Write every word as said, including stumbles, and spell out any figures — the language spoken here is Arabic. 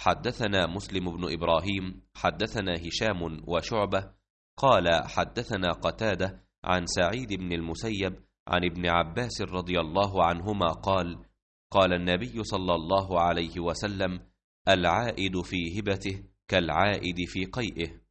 حدثنا مسلم بن إبراهيم حدثنا هشام وشعبة قال حدثنا قتادة عن سعيد بن المسيب عن ابن عباس رضي الله عنهما قال قال النبي صلى الله عليه وسلم: العائد في هبته كالعائد في قيئه.